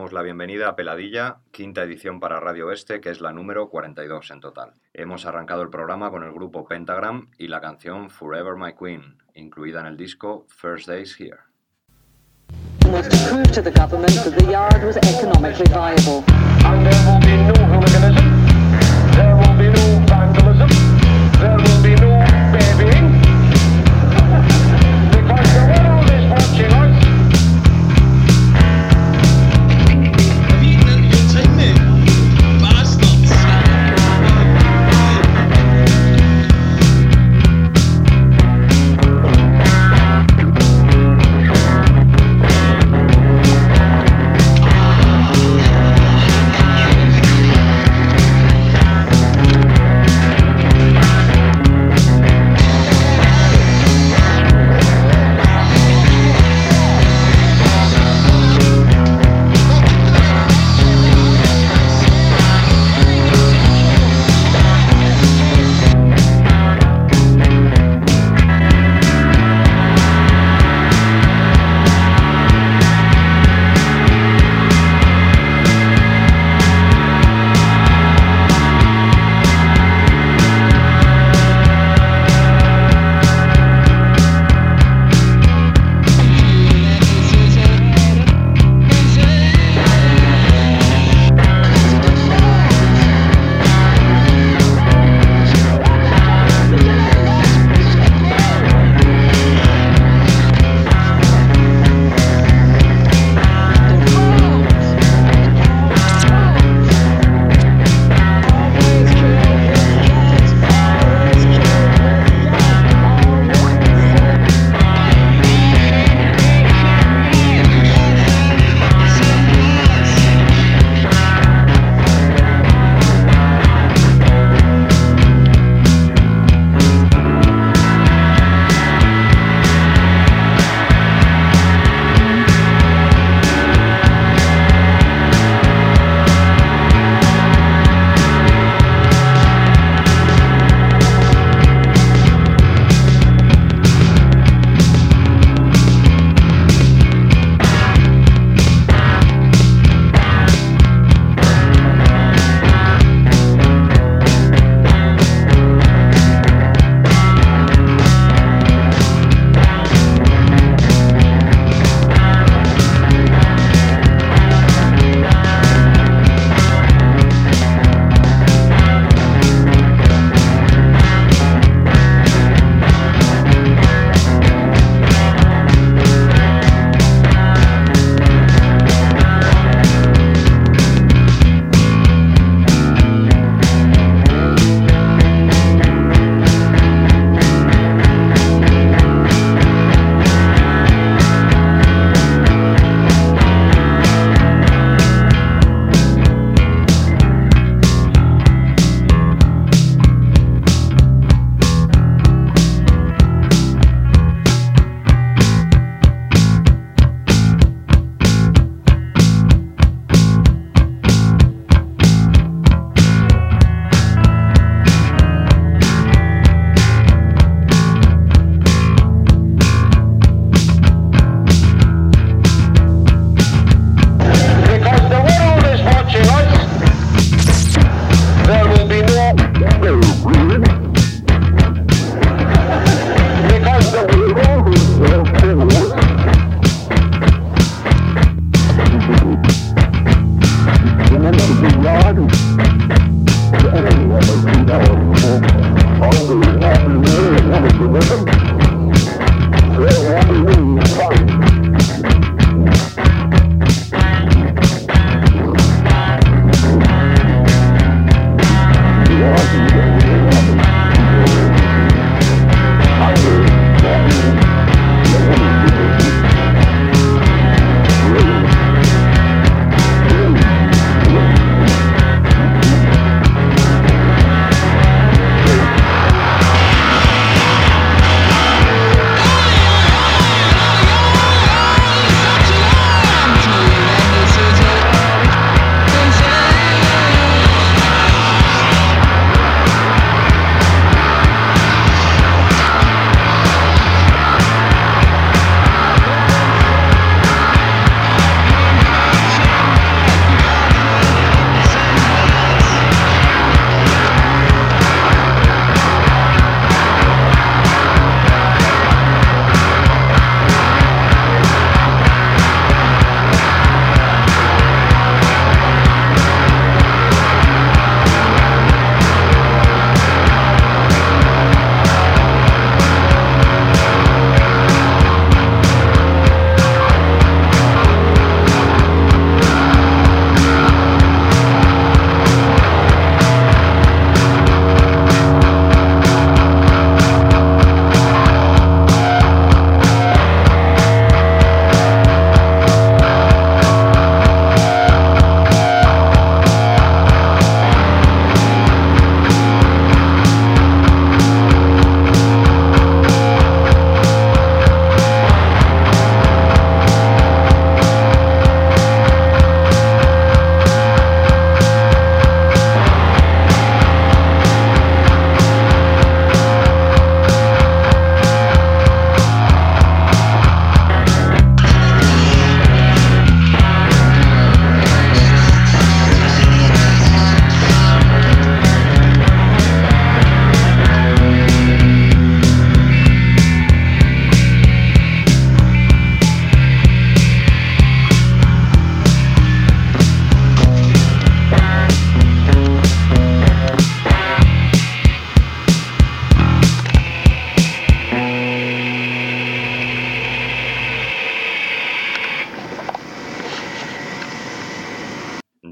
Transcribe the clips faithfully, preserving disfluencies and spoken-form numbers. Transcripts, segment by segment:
damos la bienvenida a Peladilla, quinta edición para Radio Oeste, que es la número cuarenta y dos en total. Hemos arrancado el programa con el grupo Pentagram y la canción Forever My Queen, incluida en el disco First Days Here. Was to prove to the government that the yard was economically viable. And there will be no hooliganism, there will be no vandalism, there will be no babying, because the world is watching us. Have you eaten your tin men? Bastards!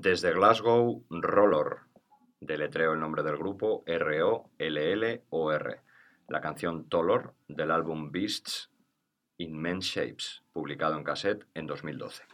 Desde Glasgow, Rollor. Deletreo el nombre del grupo, R O L L O R. La canción Tolor del álbum Beasts in Men's Shapes, publicado en cassette en dos mil doce.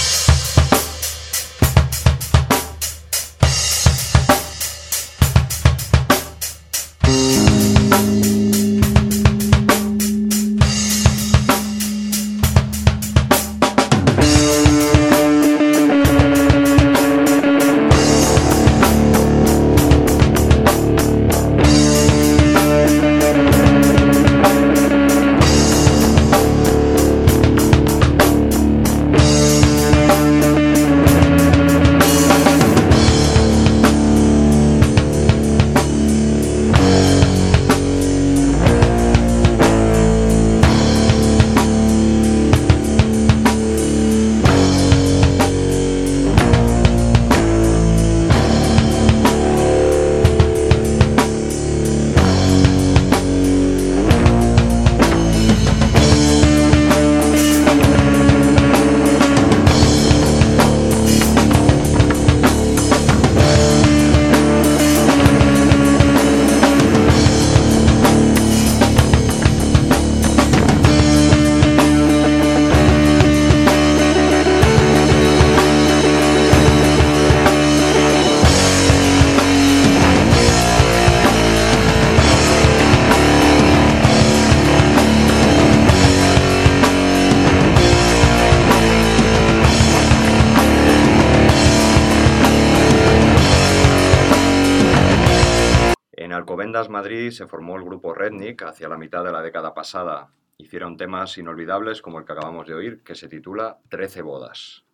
Alcobendas, Madrid, se formó el grupo Redneck hacia la mitad de la década pasada. Hicieron temas inolvidables como el que acabamos de oír, que se titula Trece bodas.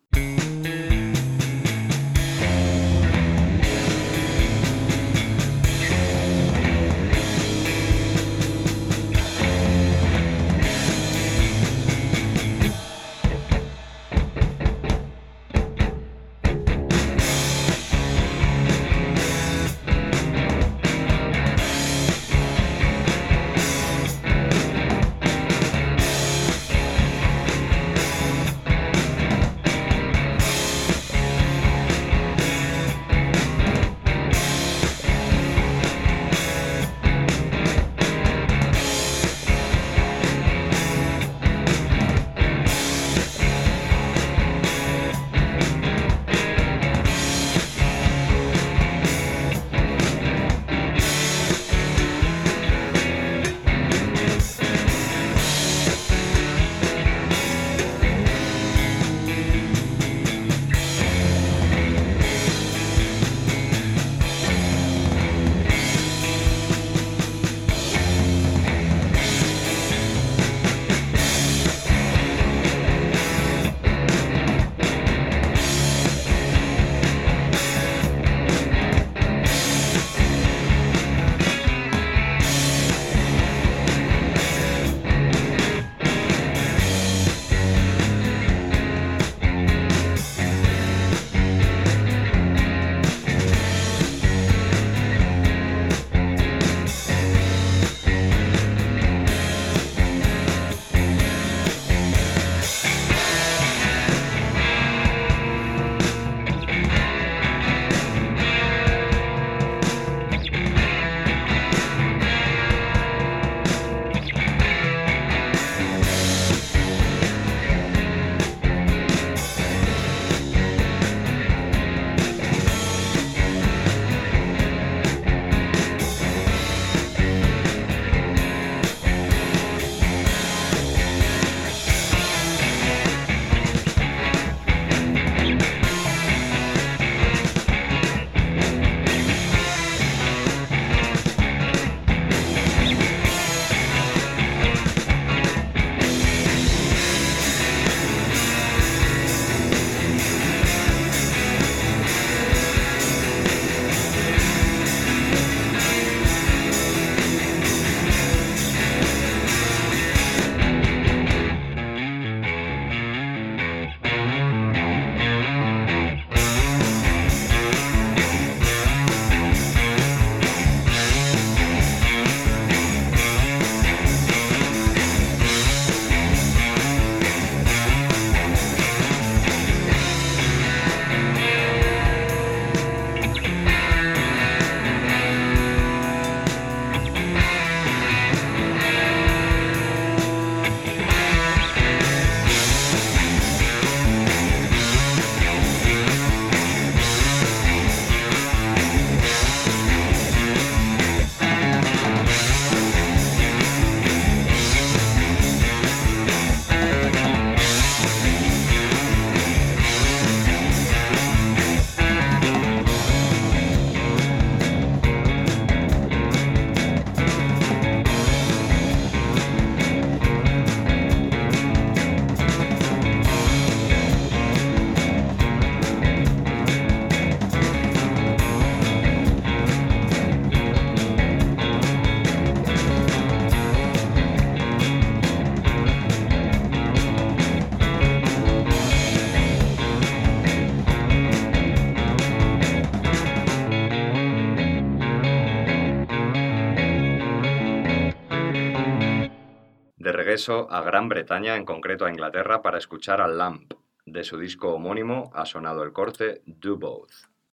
De regreso a Gran Bretaña, en concreto a Inglaterra, para escuchar a Lamp. De su disco homónimo ha sonado el corte Do Both.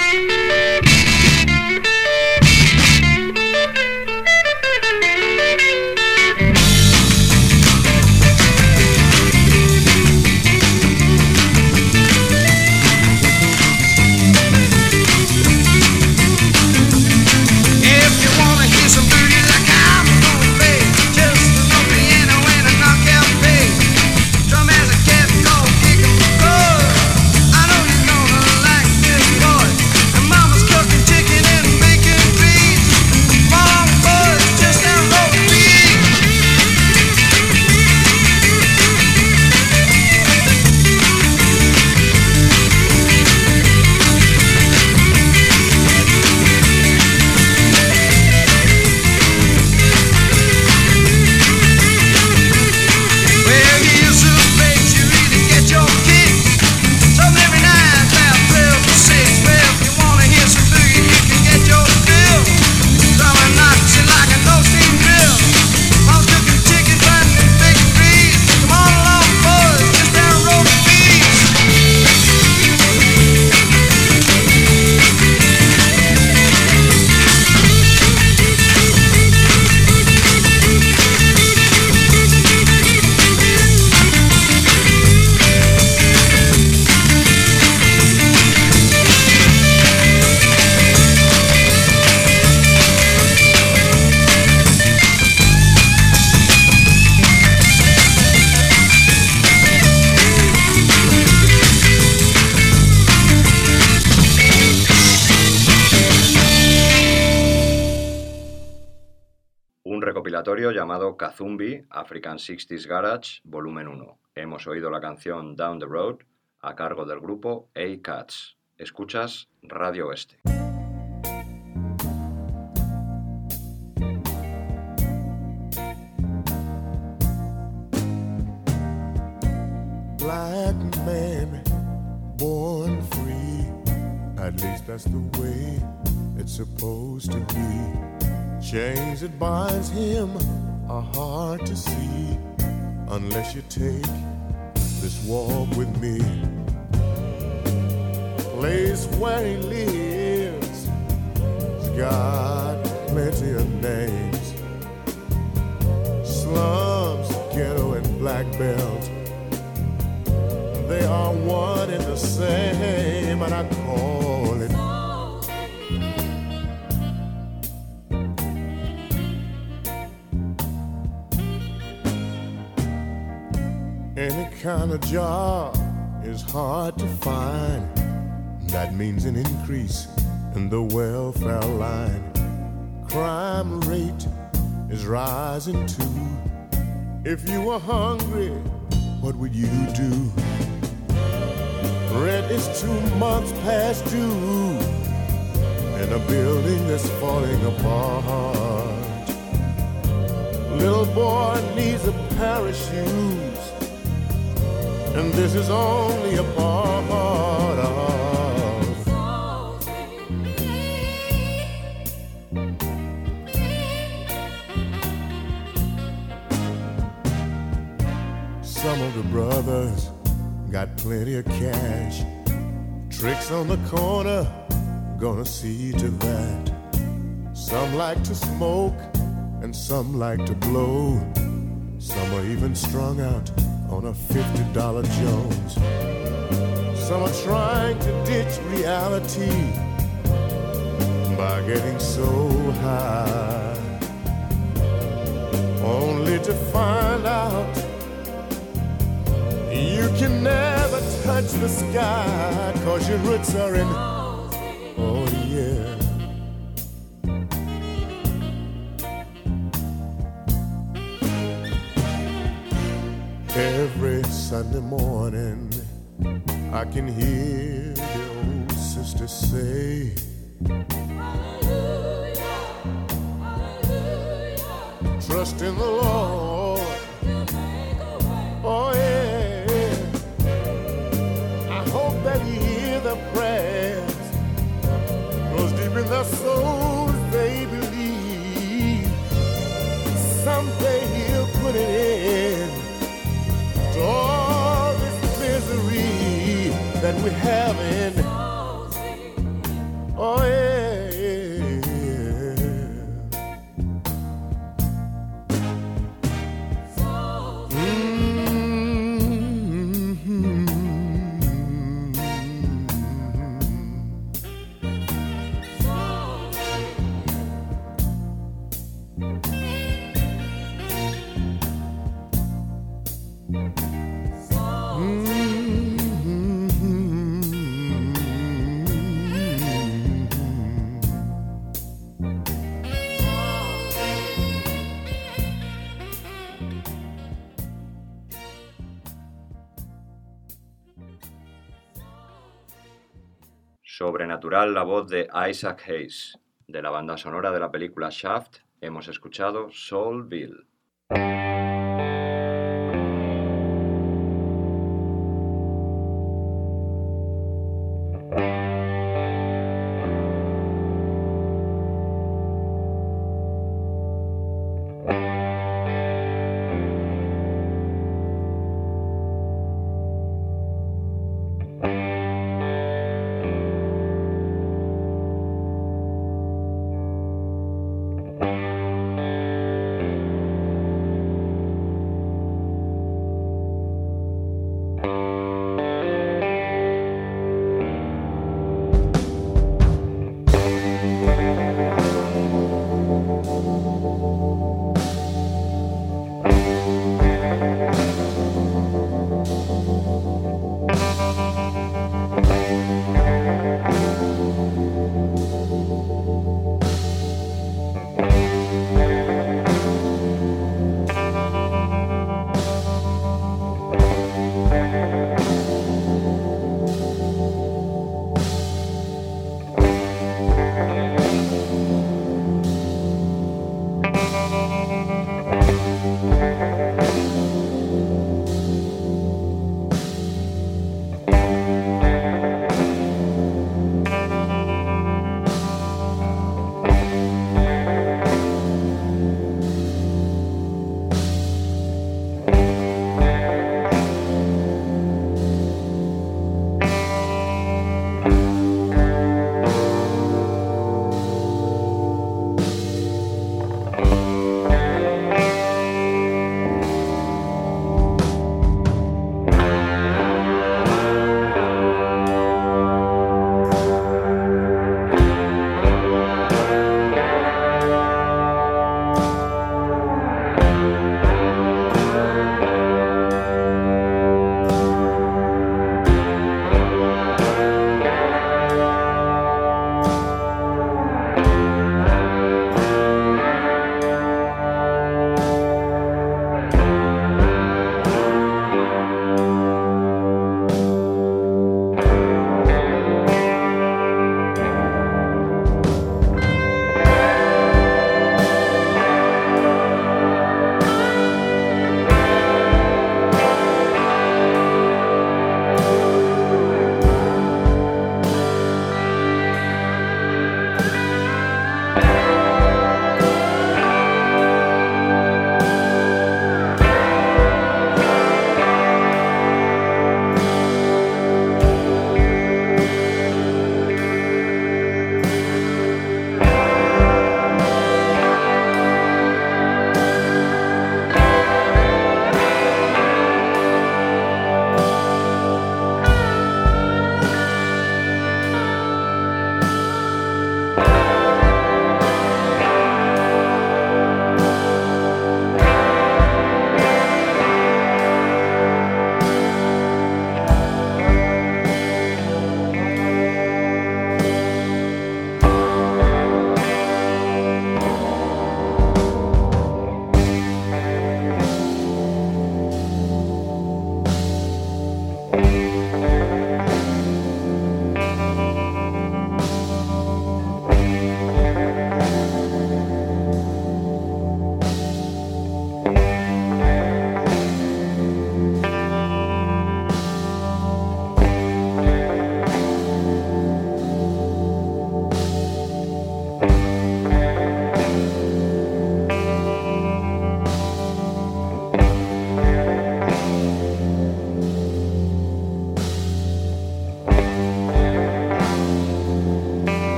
Llamado Kazumbi, African sixties Garage, volumen uno. Hemos oído la canción Down the Road a cargo del grupo A-Cats. Escuchas Radio Oeste. Black man, born free. At least that's the way it's supposed to be. Chains that binds him are hard to see unless you take this walk with me. Place where he lives has got plenty of names. Slums, ghetto, and black belt, they are one and the same, and I call it any kind of job is hard to find. That means an increase in the welfare line. Crime rate is rising too. If you were hungry, what would you do? Rent is two months past due in a building that's falling apart. Little boy needs a pair of shoes, and this is only a part of. Some of the brothers got plenty of cash. Tricks on the corner, gonna see to that. Some like to smoke and some like to blow. Some are even strung out on a fifty dollar Jones. Some are trying to ditch reality by getting so high, only to find out you can never touch the sky, 'cause your roots are in, oh yeah. Every Sunday morning I can hear the old sister say, hallelujah, hallelujah. Trust in the Lord, oh yeah. I hope that He hear the prayers, 'cause deep in their souls they believe someday He'll put it in. that we're having. Oh yeah, yeah, Sobrenatural, la voz de Isaac Hayes. De la banda sonora de la película Shaft, hemos escuchado Soulville.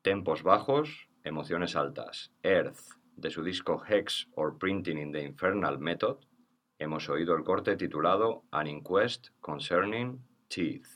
tempos bajos, emociones altas. Earth, de su disco Hex or Printing in the Infernal Method, hemos oído el corte titulado An Inquest Concerning Teeth.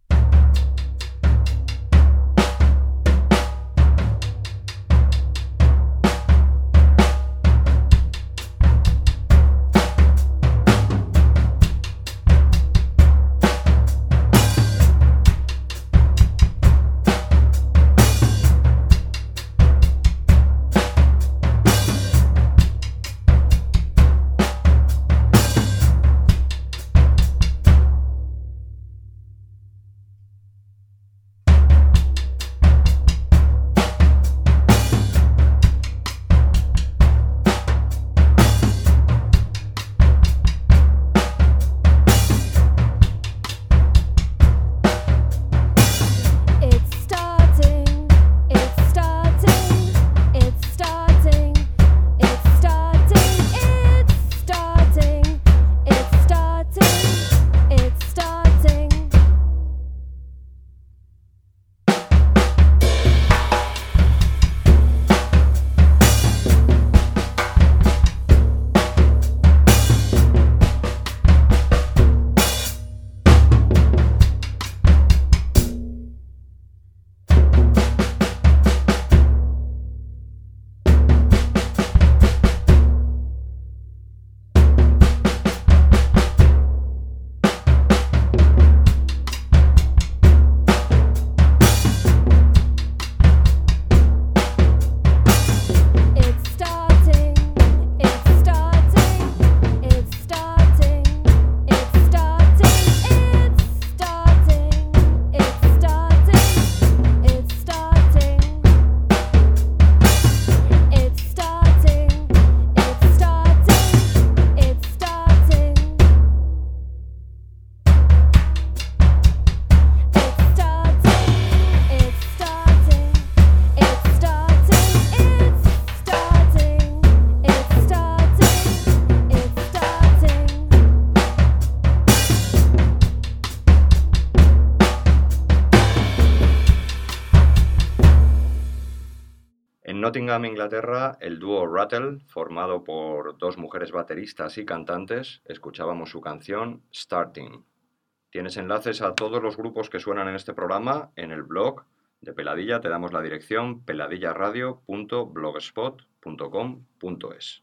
En Nottingham, Inglaterra, el dúo Rattle, formado por dos mujeres bateristas y cantantes, escuchábamos su canción Starting. Tienes enlaces a todos los grupos que suenan en este programa en el blog de Peladilla. Te damos la dirección peladillaradio punto blogspot punto com punto es.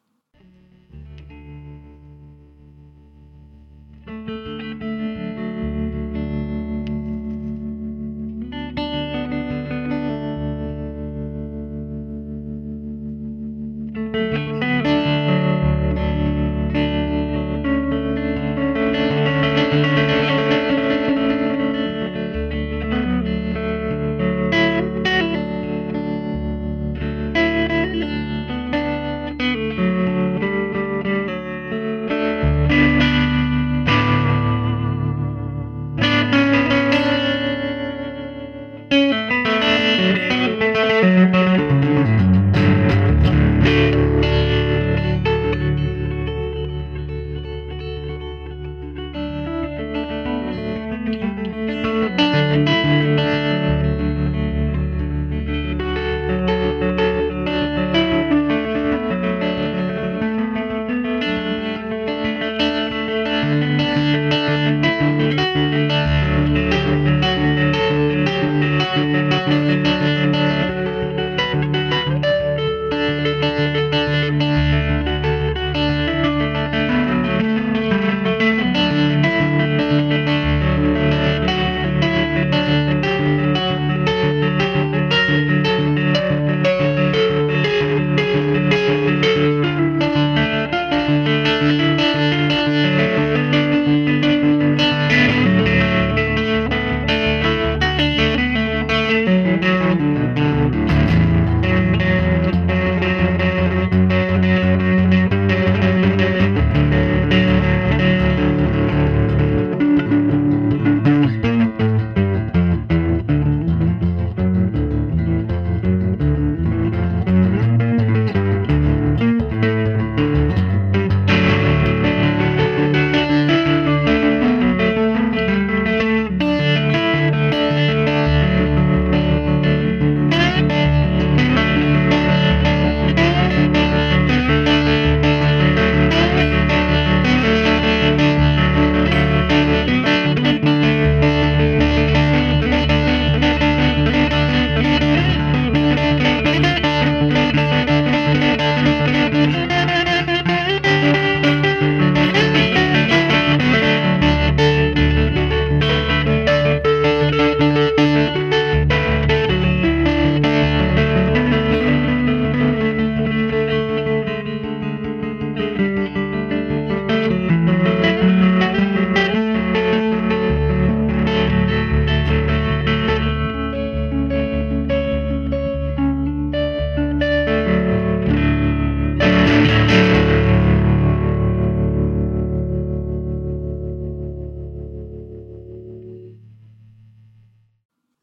Thank you.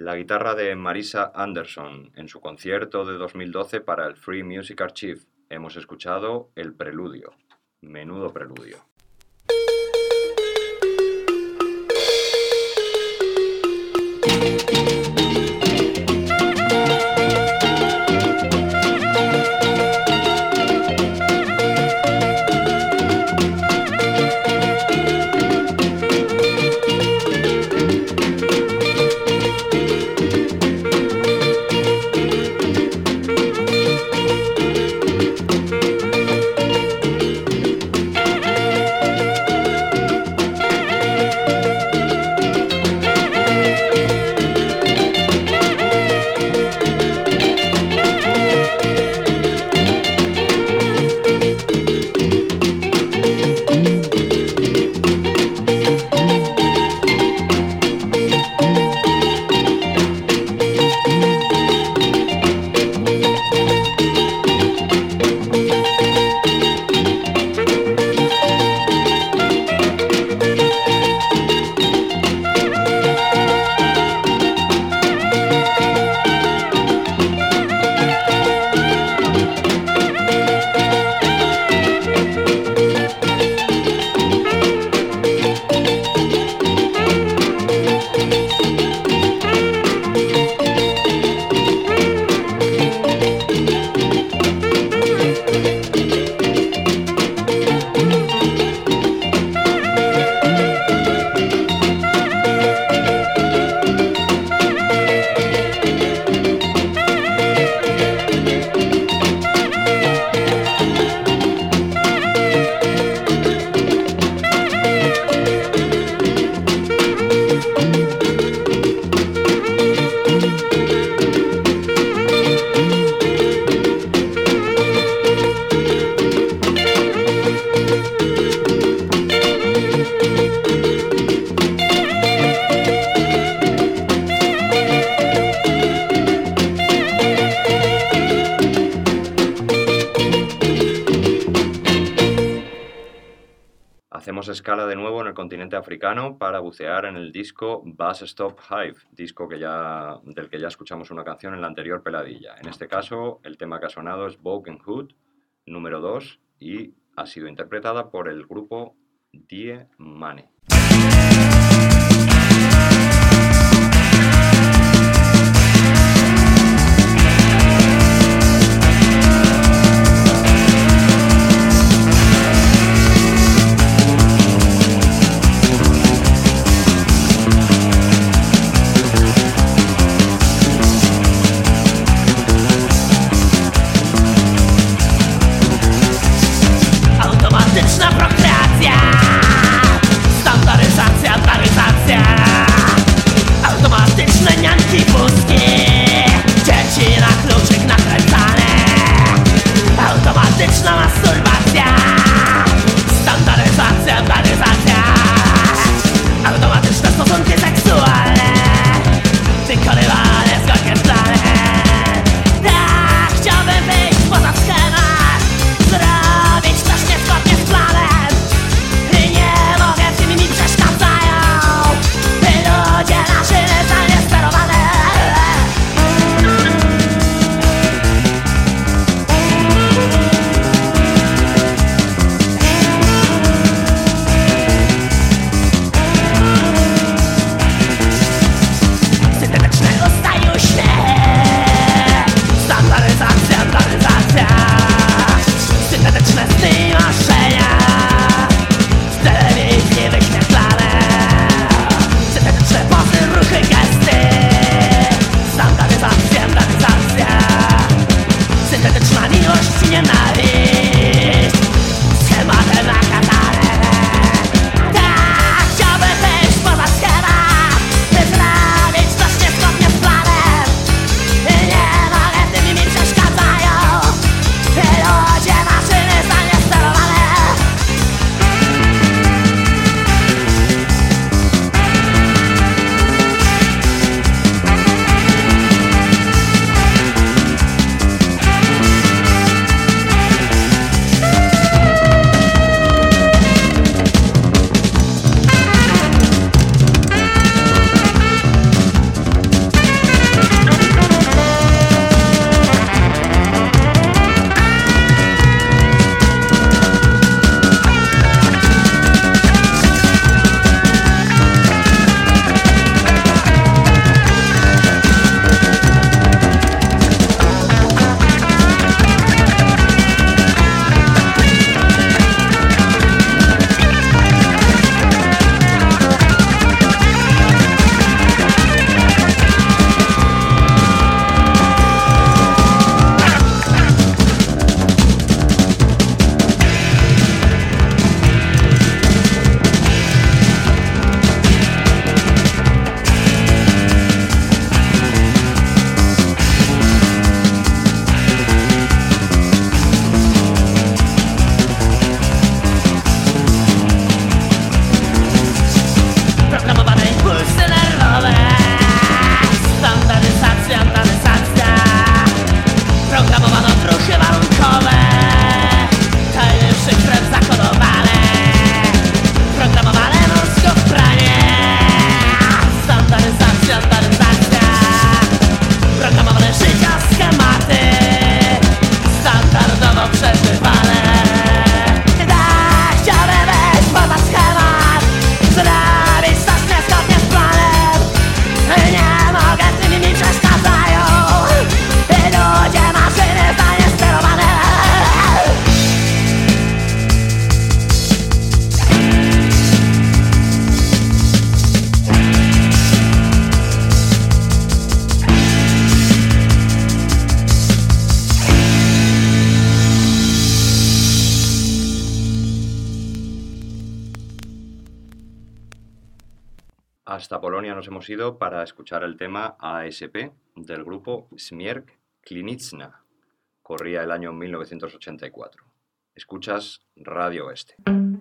La guitarra de Marisa Anderson en su concierto de dos mil doce para el Free Music Archive. Hemos escuchado el preludio. Menudo preludio. Escala de nuevo en el continente africano para bucear en el disco Bus Stop Hive, disco que ya, del que ya escuchamos una canción en la anterior peladilla. En este caso, el tema que ha sonado es Broken Hood, número dos, y ha sido interpretada por el grupo Die Mane. Automatyczna prokreacja, standard Hasta Polonia nos hemos ido para escuchar el tema A S P del grupo Śmierć Kliniczna. Corría el año mil novecientos ochenta y cuatro. Escuchas Radio Oeste.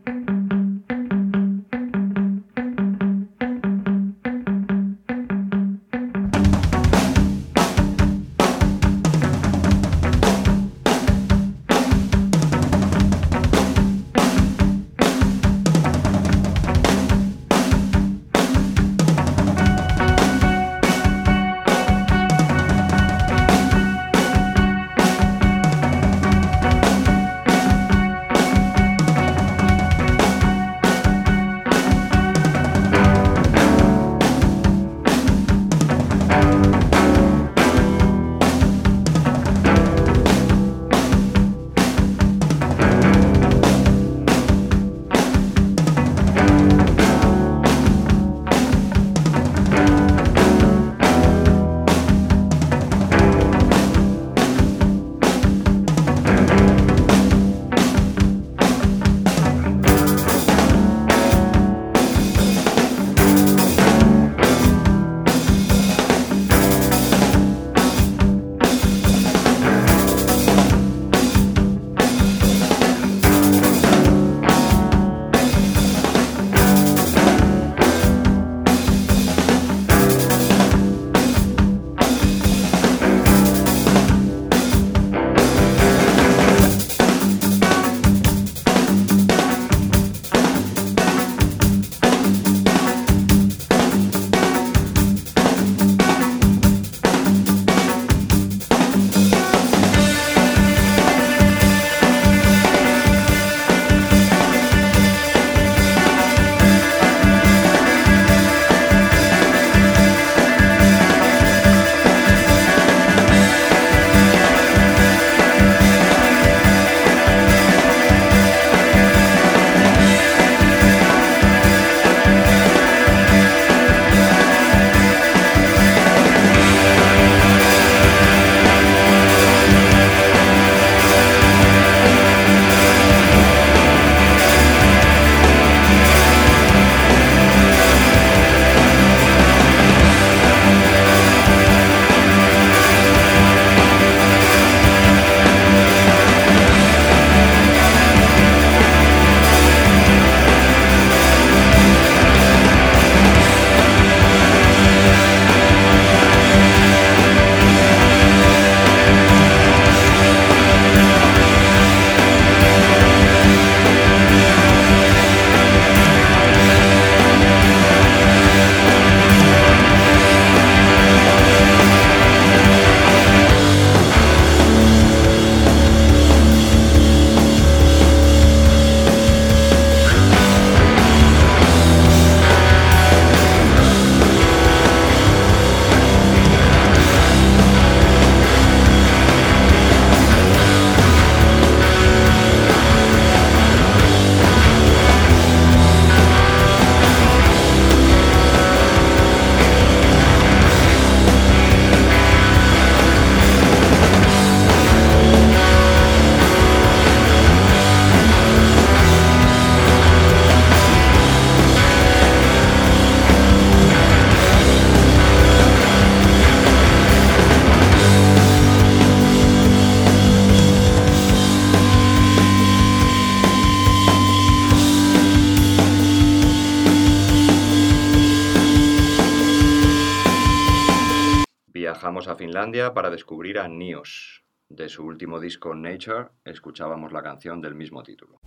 Viajamos a Finlandia para descubrir a Nios. De su último disco Nature, escuchábamos la canción del mismo título.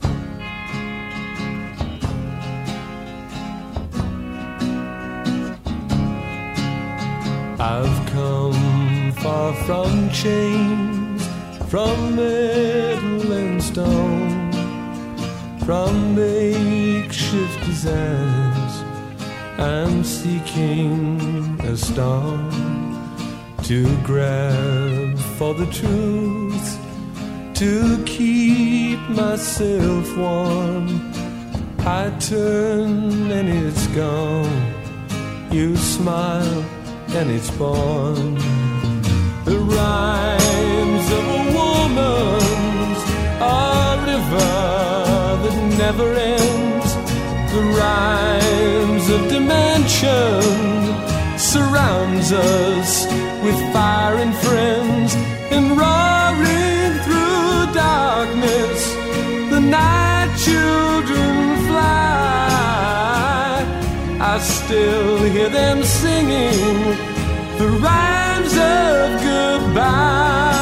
I've come far from chains, from metal and stone, from makeshift designs. I'm seeking a star to grab for the truth, to keep myself warm. I turn and it's gone. You smile and it's born. The rhymes of a woman's a river that never ends. The rhymes of dimension leaves us with fire and friends, and roaring through darkness, the night children fly. I still hear them singing the rhymes of goodbye.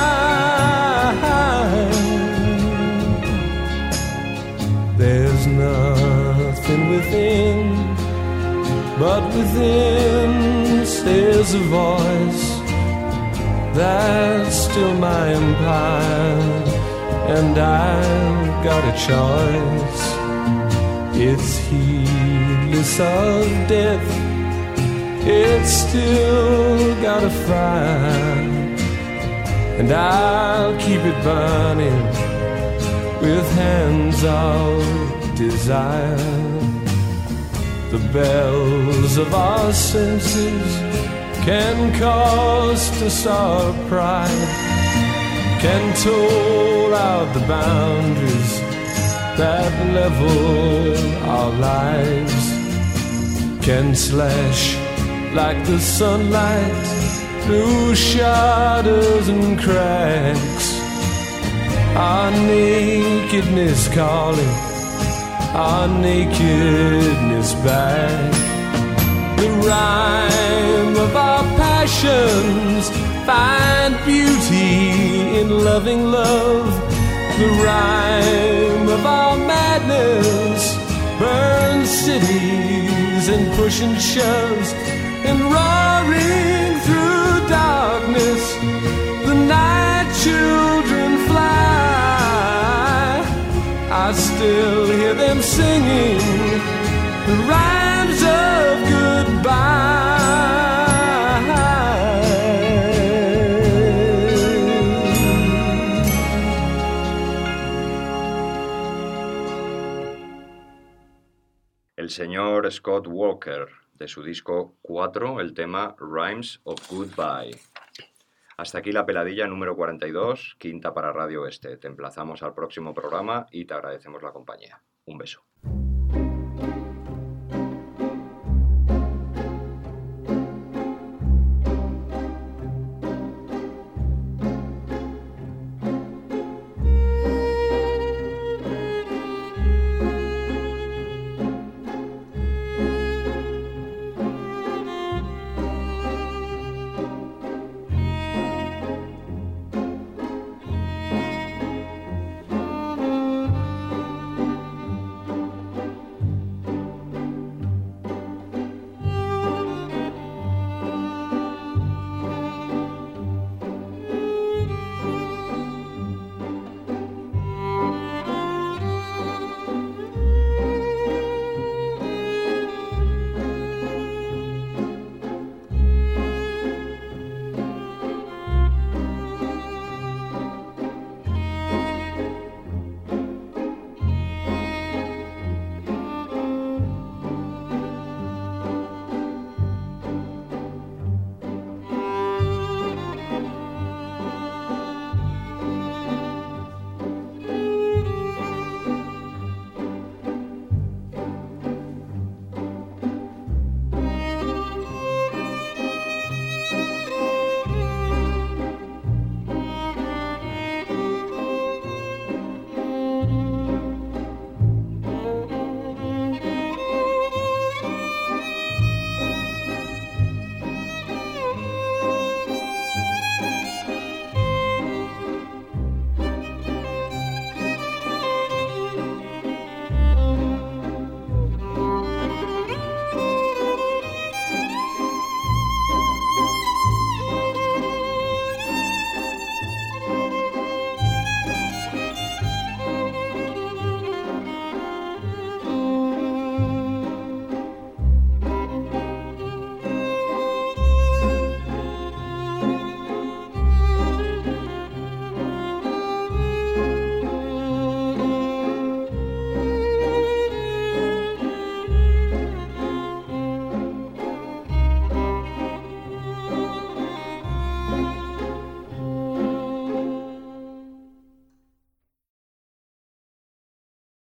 There's nothing within, but within says a voice, that's still my empire, and I've got a choice. It's heedless of death, it's still got a fire, and I'll keep it burning with hands of desire. The bells of our senses can cost us our pride, can toll out the boundaries that level our lives, can slash like the sunlight through shadows and cracks. Our nakedness calling, our nakedness back. The rhyme of our passions find beauty in loving love. The rhyme of our madness burns cities and push and shoves, and roaring through darkness, the night children fly. I still hear them singing the rhymes of goodbye. El señor Scott Walker, de su disco cuatro, el tema Rhymes of Goodbye. Hasta aquí la peladilla número cuarenta y dos, quinta para Radio Oeste. Te emplazamos al próximo programa y te agradecemos la compañía. Un beso.